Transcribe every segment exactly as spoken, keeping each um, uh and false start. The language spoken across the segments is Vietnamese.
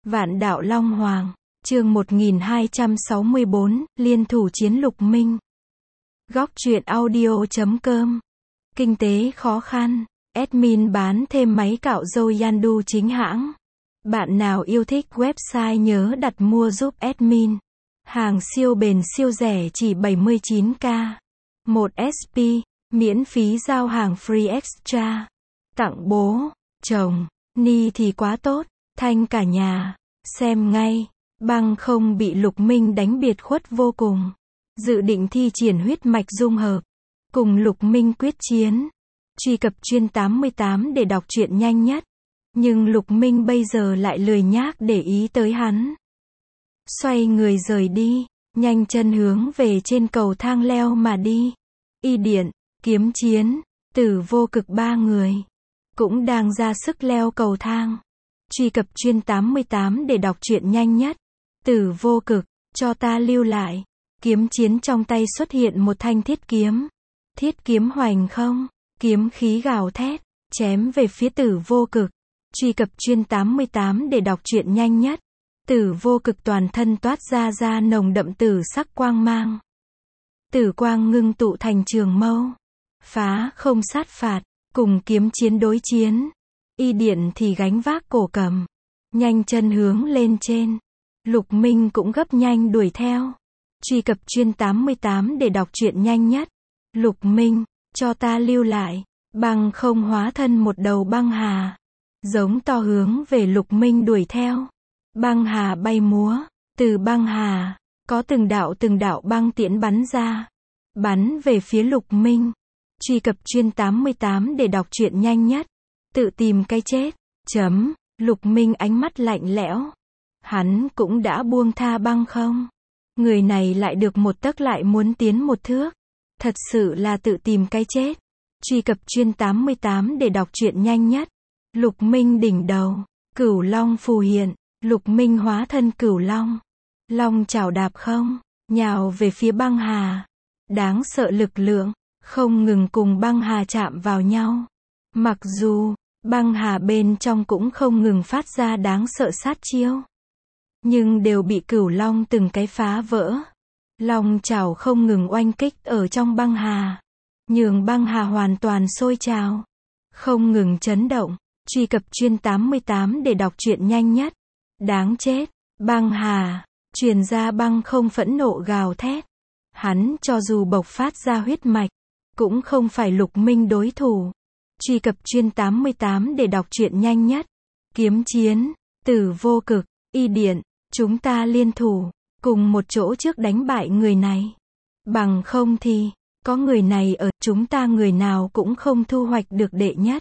Vạn đạo Long Hoàng, chương một nghìn hai trăm sáu mươi bốn, liên thủ chiến Lục Minh. Góc truyện audio chấm com. Kinh tế khó khăn, admin bán thêm máy cạo râu Yandu chính hãng. Bạn nào yêu thích website nhớ đặt mua giúp admin. Hàng siêu bền siêu rẻ chỉ bảy mươi chín k. một ét pê, miễn phí giao hàng free extra. Tặng bố, chồng, ni thì quá tốt, thanh cả nhà. Xem ngay, băng không bị Lục Minh đánh biệt khuất vô cùng. Dự định thi triển huyết mạch dung hợp. Cùng Lục Minh quyết chiến. Truy cập chuyên tám mươi tám để đọc truyện nhanh nhất. Nhưng Lục Minh bây giờ lại lười nhác để ý tới hắn. Xoay người rời đi, nhanh chân hướng về trên cầu thang leo mà đi. Y Điện, Kiếm Chiến, Tử Vô Cực ba người cũng đang ra sức leo cầu thang. Truy cập chuyên tám mươi tám để đọc truyện nhanh nhất. Tử Vô Cực, cho ta lưu lại. Kiếm Chiến trong tay xuất hiện một thanh thiết kiếm. Thiết kiếm hoành không, kiếm khí gào thét, chém về phía Tử Vô Cực. Truy cập chuyên tám mươi tám để đọc truyện nhanh nhất. Tử Vô Cực toàn thân toát ra ra nồng đậm tử sắc quang mang. Tử quang ngưng tụ thành trường mâu. Phá không sát phạt, cùng Kiếm Chiến đối chiến. Y Điện thì gánh vác cổ cầm. Nhanh chân hướng lên trên. Lục Minh cũng gấp nhanh đuổi theo. Truy cập chuyên tám mươi tám để đọc truyện nhanh nhất. Lục Minh, cho ta lưu lại. Băng không hóa thân một đầu băng hà. Giống to hướng về Lục Minh đuổi theo. Băng hà bay múa. Từ băng hà, có từng đạo từng đạo băng tiễn bắn ra. Bắn về phía Lục Minh. Truy cập chuyên tám mươi tám để đọc truyện nhanh nhất. Tự tìm cái chết. Chấm. Lục Minh ánh mắt lạnh lẽo. Hắn cũng đã buông tha băng không. Người này lại được một tấc lại muốn tiến một thước. Thật sự là tự tìm cái chết. Truy cập chuyên tám mươi tám để đọc truyện nhanh nhất. Lục Minh đỉnh đầu. Cửu Long phù hiện. Lục Minh hóa thân Cửu Long. Long chảo đạp không. Nhào về phía băng hà. Đáng sợ lực lượng. Không ngừng cùng băng hà chạm vào nhau. Mặc dù, băng hà bên trong cũng không ngừng phát ra đáng sợ sát chiêu. Nhưng đều bị Cửu Long từng cái phá vỡ. Long chảo không ngừng oanh kích ở trong băng hà. Nhường băng hà hoàn toàn sôi trào. Không ngừng chấn động. Truy cập chuyên tám mươi tám để đọc truyện nhanh nhất. Đáng chết. Băng hà. Truyền ra băng không phẫn nộ gào thét. Hắn cho dù bộc phát ra huyết mạch. Cũng không phải Lục Minh đối thủ. Truy cập chuyên tám mươi tám để đọc truyện nhanh nhất. Kiếm Chiến, Tử Vô Cực, Y Điện, chúng ta liên thủ, cùng một chỗ trước đánh bại người này. Bằng không thì, có người này ở, chúng ta người nào cũng không thu hoạch được đệ nhất.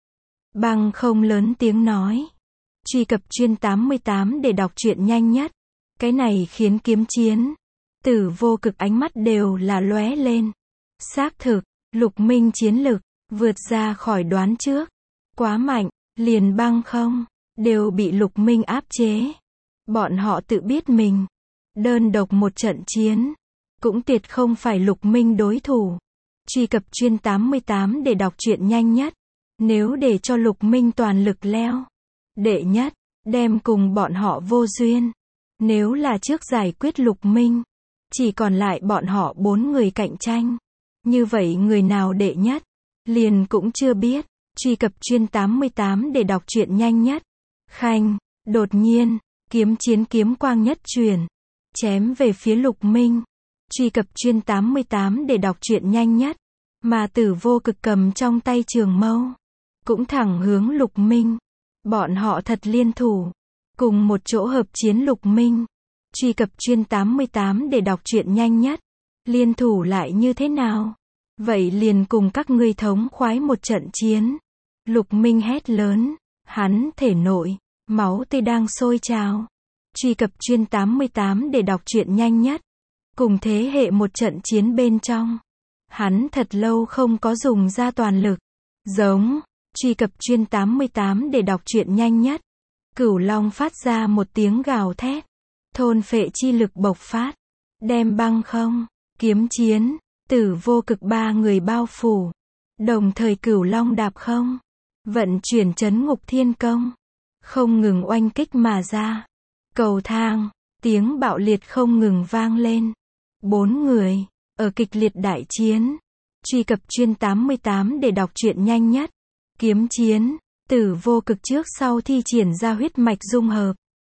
Bằng không lớn tiếng nói. Truy cập chuyên tám mươi tám để đọc truyện nhanh nhất. Cái này khiến Kiếm Chiến, Tử Vô Cực ánh mắt đều là lóe lên. Xác thực, Lục Minh chiến lực vượt ra khỏi đoán trước. Quá mạnh, liền băng không đều bị Lục Minh áp chế. Bọn họ tự biết mình đơn độc một trận chiến cũng tuyệt không phải Lục Minh đối thủ. Truy cập chuyên tám mươi tám để đọc truyện nhanh nhất. Nếu để cho Lục Minh toàn lực leo đệ nhất, đem cùng bọn họ vô duyên. Nếu là trước giải quyết Lục Minh, chỉ còn lại bọn họ bốn người cạnh tranh. Như vậy người nào đệ nhất, liền cũng chưa biết. Truy cập chuyên tám mươi tám để đọc truyện nhanh nhất. Khanh, đột nhiên, Kiếm Chiến kiếm quang nhất truyền, chém về phía Lục Minh. Truy cập chuyên tám mươi tám để đọc truyện nhanh nhất. Mà Tử Vô Cực cầm trong tay trường mâu, cũng thẳng hướng Lục Minh. Bọn họ thật liên thủ, cùng một chỗ hợp chiến Lục Minh. Truy cập chuyên tám mươi tám để đọc truyện nhanh nhất. Liên thủ lại như thế nào? Vậy liền cùng các ngươi thống khoái một trận chiến. Lục Minh hét lớn. Hắn thể nội, máu tươi đang sôi trào. Truy cập chuyên tám mươi tám để đọc truyện nhanh nhất. Cùng thế hệ một trận chiến bên trong. Hắn thật lâu không có dùng ra toàn lực. Giống. Truy cập chuyên tám mươi tám để đọc truyện nhanh nhất. Cửu Long phát ra một tiếng gào thét. Thôn phệ chi lực bộc phát. Đem băng không, Kiếm Chiến, Tử Vô Cực ba người bao phủ. Đồng thời Cửu Long đạp không. Vận chuyển trấn ngục thiên công. Không ngừng oanh kích mà ra. Cầu thang, tiếng bạo liệt không ngừng vang lên. Bốn người, ở kịch liệt đại chiến. Truy cập chuyên tám mươi tám để đọc truyện nhanh nhất. Kiếm chiến, tử vô cực trước sau thi triển ra huyết mạch dung hợp.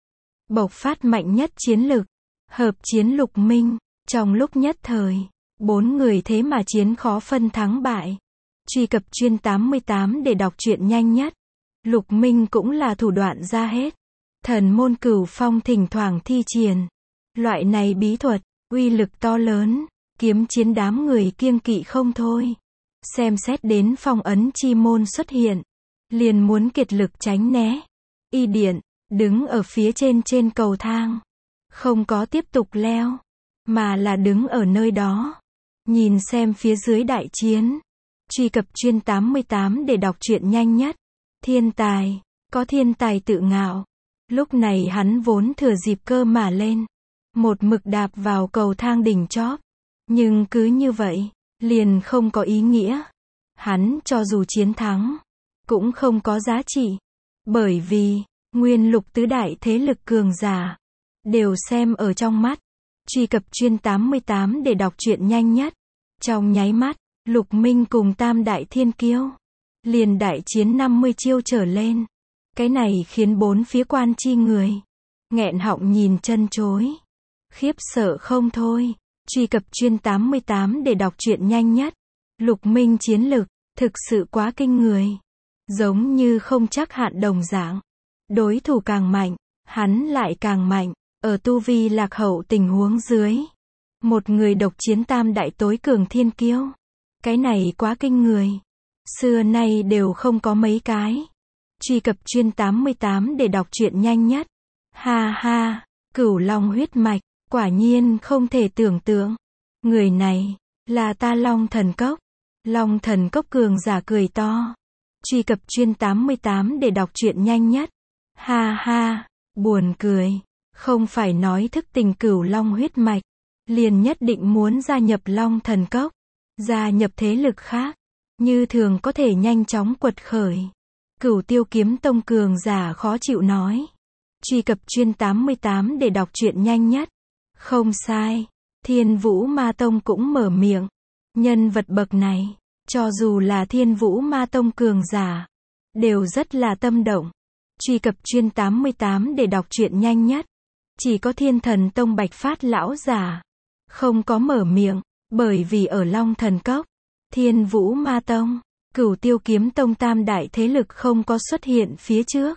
Bộc phát mạnh nhất chiến lực. Hợp chiến lục minh. Trong lúc nhất thời, bốn người thế mà chiến khó phân thắng bại. Truy cập chuyên tám mươi tám để đọc truyện nhanh nhất. Lục minh cũng là thủ đoạn ra hết. Thần môn cửu phong thỉnh thoảng thi triển. Loại này bí thuật, uy lực to lớn, kiếm chiến đám người kiêng kỵ không thôi. Xem xét đến phong ấn chi môn xuất hiện, liền muốn kiệt lực tránh né. Y Điện, đứng ở phía trên trên cầu thang. Không có tiếp tục leo, mà là đứng ở nơi đó. Nhìn xem phía dưới đại chiến. Truy cập chuyên tám mươi tám để đọc truyện nhanh nhất. Thiên tài, có thiên tài tự ngạo. Lúc này hắn vốn thừa dịp cơ mà lên. Một mực đạp vào cầu thang đỉnh chóp. Nhưng cứ như vậy, liền không có ý nghĩa. Hắn cho dù chiến thắng, cũng không có giá trị. Bởi vì, nguyên lục tứ đại thế lực cường giả, đều xem ở trong mắt. Truy cập chuyên tám mươi tám để đọc truyện nhanh nhất. Trong nháy mắt, Lục Minh cùng tam đại thiên kiêu, liền đại chiến năm mươi chiêu trở lên. Cái này khiến bốn phía quan chi người, nghẹn họng nhìn chân chối. Khiếp sợ không thôi. Truy cập chuyên tám mươi tám để đọc truyện nhanh nhất. Lục Minh chiến lực, thực sự quá kinh người. Giống như không chắc hạn đồng dạng. Đối thủ càng mạnh, hắn lại càng mạnh. Ở tu vi lạc hậu tình huống dưới. Một người độc chiến tam đại tối cường thiên kiêu. Cái này quá kinh người. Xưa nay đều không có mấy cái. Truy cập chuyên tám mươi tám để đọc truyện nhanh nhất. Ha ha, cửu long huyết mạch, quả nhiên không thể tưởng tượng. Người này, là ta Long Thần Cốc. Long Thần Cốc cường giả cười to. Truy cập chuyên tám mươi tám để đọc truyện nhanh nhất. Ha ha, buồn cười. Không phải nói thức tình cửu long huyết mạch, liền nhất định muốn gia nhập Long Thần Cốc. Gia nhập thế lực khác, như thường có thể nhanh chóng quật khởi. Cửu Tiêu Kiếm Tông cường giả khó chịu nói. Truy cập chuyên tám mươi tám để đọc truyện nhanh nhất. Không sai, Thiên Vũ Ma Tông cũng mở miệng. Nhân vật bậc này, cho dù là Thiên Vũ Ma Tông cường giả, đều rất là tâm động. Truy cập chuyên tám mươi tám để đọc truyện nhanh nhất. Chỉ có Thiên Thần Tông Bạch Phát lão giả, không có mở miệng, bởi vì ở Long Thần Cốc, Thiên Vũ Ma Tông, Cửu Tiêu Kiếm Tông tam đại thế lực không có xuất hiện phía trước.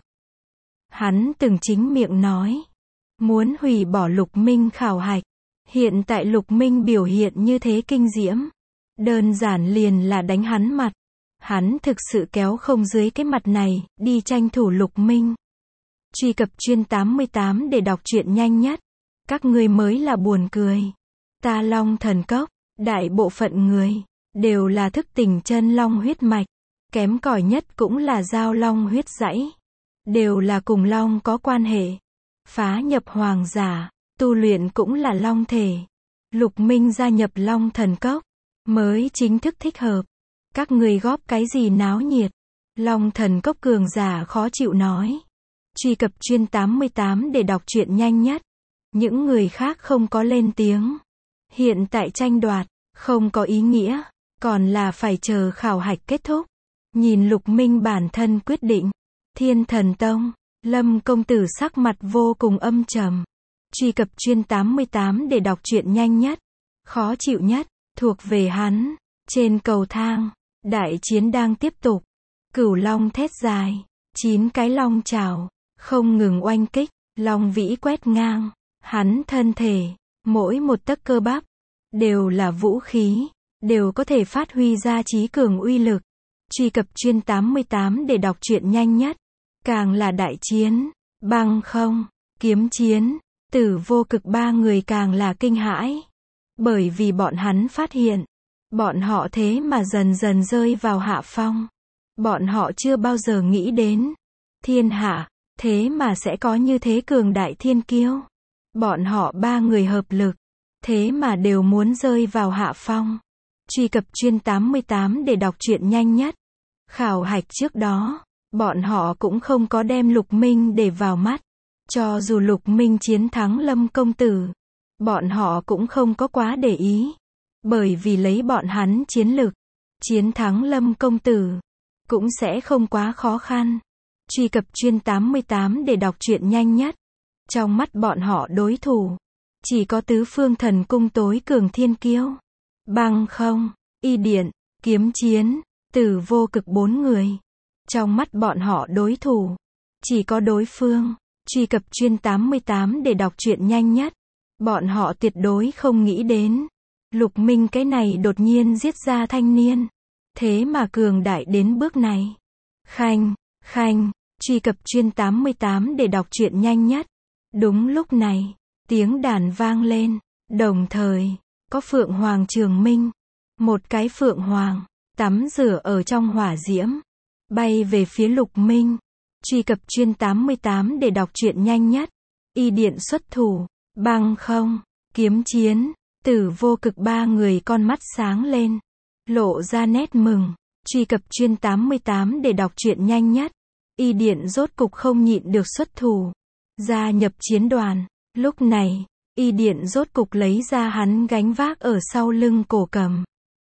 Hắn từng chính miệng nói, muốn hủy bỏ Lục Minh khảo hạch. Hiện tại Lục Minh biểu hiện như thế kinh diễm, đơn giản liền là đánh hắn mặt. Hắn thực sự kéo không dưới cái mặt này, đi tranh thủ Lục Minh. Truy cập chuyên tám mươi tám để đọc truyện nhanh nhất. Các ngươi mới là buồn cười. Ta Long Thần Cốc, đại bộ phận người, đều là thức tỉnh chân long huyết mạch. Kém cỏi nhất cũng là giao long huyết dãy. Đều là cùng long có quan hệ. Phá nhập hoàng giả, tu luyện cũng là long thể. Lục Minh gia nhập Long Thần Cốc, mới chính thức thích hợp. Các người góp cái gì náo nhiệt? Long Thần Cốc cường giả khó chịu nói. Truy cập chuyên tám mươi tám để đọc truyện nhanh nhất. Những người khác không có lên tiếng. Hiện tại tranh đoạt, không có ý nghĩa, còn là phải chờ khảo hạch kết thúc. Nhìn Lục Minh bản thân quyết định. Thiên Thần Tông, Lâm công tử sắc mặt vô cùng âm trầm. Truy cập chuyên tám mươi tám để đọc truyện nhanh nhất. Khó chịu nhất, thuộc về hắn. Trên cầu thang, đại chiến đang tiếp tục. Cửu long thét dài, chín cái long trảo, không ngừng oanh kích, long vĩ quét ngang. Hắn thân thể, mỗi một tấc cơ bắp, đều là vũ khí, đều có thể phát huy ra trí cường uy lực. Truy cập chuyên tám mươi tám để đọc truyện nhanh nhất. Càng là đại chiến, băng không, kiếm chiến, tử vô cực ba người càng là kinh hãi. Bởi vì bọn hắn phát hiện, bọn họ thế mà dần dần rơi vào hạ phong. Bọn họ chưa bao giờ nghĩ đến, thiên hạ, thế mà sẽ có như thế cường đại thiên kiêu. Bọn họ ba người hợp lực, thế mà đều muốn rơi vào hạ phong. Truy cập chuyên tám mươi tám để đọc truyện nhanh nhất. Khảo hạch trước đó, bọn họ cũng không có đem Lục Minh để vào mắt. Cho dù Lục Minh chiến thắng Lâm công tử, bọn họ cũng không có quá để ý. Bởi vì lấy bọn hắn chiến lực, chiến thắng Lâm công tử cũng sẽ không quá khó khăn. Truy cập chuyên tám mươi tám để đọc truyện nhanh nhất. Trong mắt bọn họ đối thủ chỉ có tứ phương thần cung tối cường thiên kiêu. Bằng không, y điện, kiếm chiến, tử vô cực bốn người. Trong mắt bọn họ đối thủ chỉ có đối phương. Truy cập chuyên tám mươi tám để đọc truyện nhanh nhất. Bọn họ tuyệt đối không nghĩ đến Lục Minh cái này đột nhiên giết ra thanh niên, thế mà cường đại đến bước này. Khanh, khanh, truy cập chuyên tám mươi tám để đọc truyện nhanh nhất. Đúng lúc này, tiếng đàn vang lên, đồng thời, có Phượng Hoàng Trường Minh. Một cái Phượng Hoàng, tắm rửa ở trong hỏa diễm, bay về phía Lục Minh. Truy cập chuyên tám mươi tám để đọc truyện nhanh nhất. Y điện xuất thủ, bằng không, kiếm chiến, tử vô cực ba người con mắt sáng lên, lộ ra nét mừng. Truy cập chuyên tám mươi tám để đọc truyện nhanh nhất. Y điện rốt cục không nhịn được xuất thủ, gia nhập chiến đoàn. Lúc này, Y điện rốt cục lấy ra hắn gánh vác ở sau lưng cổ cầm,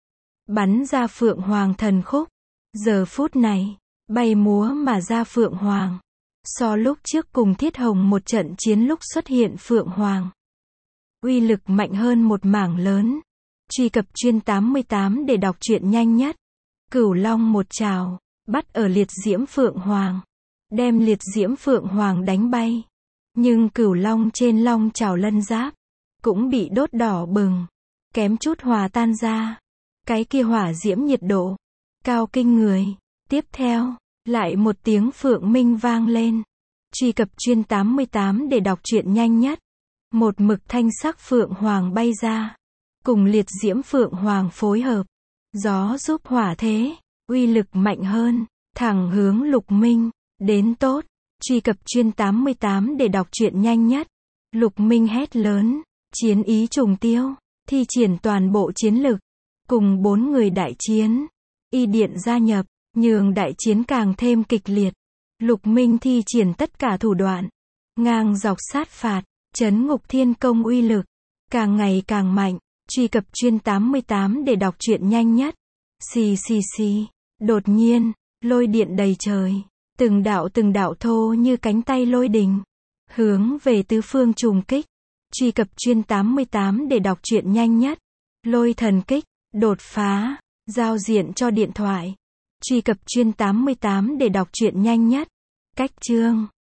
bắn ra Phượng Hoàng thần khúc. Giờ phút này, bay múa mà ra Phượng Hoàng, so lúc trước cùng Thiết Hồng một trận chiến lúc xuất hiện Phượng Hoàng, uy lực mạnh hơn một mảng lớn. Truy cập chuyên tám mươi tám để đọc truyện nhanh nhất. Cửu Long một trào, bắt ở liệt diễm Phượng Hoàng, đem liệt diễm Phượng Hoàng đánh bay. Nhưng Cửu Long trên long trào lân giáp cũng bị đốt đỏ bừng, kém chút hòa tan ra. Cái kia hỏa diễm nhiệt độ cao kinh người. Tiếp theo, lại một tiếng Phượng Minh vang lên. Truy cập chuyên tám mươi tám để đọc truyện nhanh nhất. Một mực thanh sắc Phượng Hoàng bay ra, cùng liệt diễm Phượng Hoàng phối hợp, gió giúp hỏa thế, uy lực mạnh hơn, thẳng hướng Lục Minh. Đến tốt. Truy cập chuyên tám mươi tám để đọc truyện nhanh nhất. Lục Minh hét lớn, chiến ý trùng tiêu, thi triển toàn bộ chiến lực, cùng bốn người đại chiến. Y điện gia nhập, nhường đại chiến càng thêm kịch liệt. Lục Minh thi triển tất cả thủ đoạn, ngang dọc sát phạt, trấn ngục thiên công uy lực càng ngày càng mạnh. Truy cập chuyên tám mươi tám để đọc truyện nhanh nhất. Xì xì xì, đột nhiên, lôi điện đầy trời, từng đạo từng đạo thô như cánh tay lôi đình, hướng về tứ phương trùng kích. Truy cập chuyên tám mươi tám để đọc truyện nhanh nhất. Lôi thần kích, đột phá, giao diện cho điện thoại. Truy cập chuyên tám mươi tám để đọc truyện nhanh nhất. Cách chương